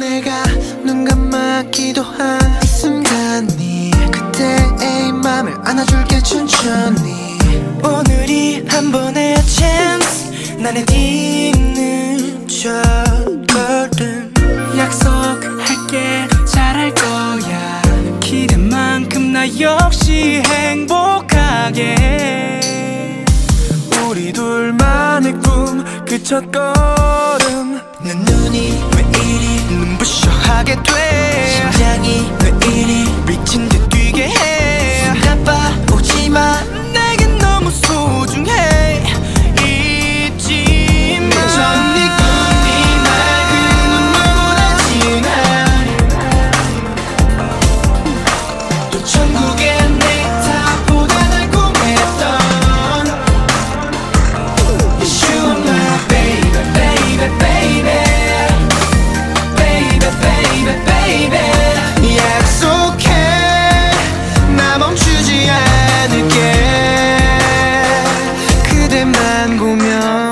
내가 눈 감아 기도한 이 순간이 그때의 맘을 안아줄게 천천히. 오늘이 한 번의 chance, 나는 있는 첫걸음. 약속할게 잘할 거야. 기대만큼 나 역시 행복하게 해. 우리 둘만의 꿈 그 첫걸음. 내 눈이 왜 이리 눈부셔 하게 돼. 심장이 왜 이리 미친 듯 뛰게 해. 나빠오지만 내겐 너무 소중해. 잊지 마. 전 네 꿈이 날 그 눈물보다 진한 또 천국의 넥타보다 달콤했던 Yes, you are my baby, baby, baby. Baby, baby, baby. 약속해 나 멈추지 않을게 그대만 보면.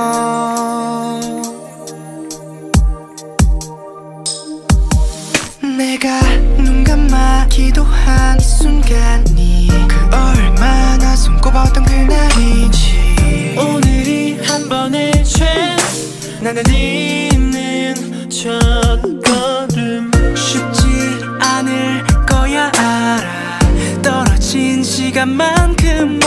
내가 눈 감아 기도한 이 순간이 그 얼마나 손꼽았던 그날인지. 오늘이 한 번의 chance, 나는 있는 첫걸음. 쉽지 않을 거야 알아. 떨어진 시간만큼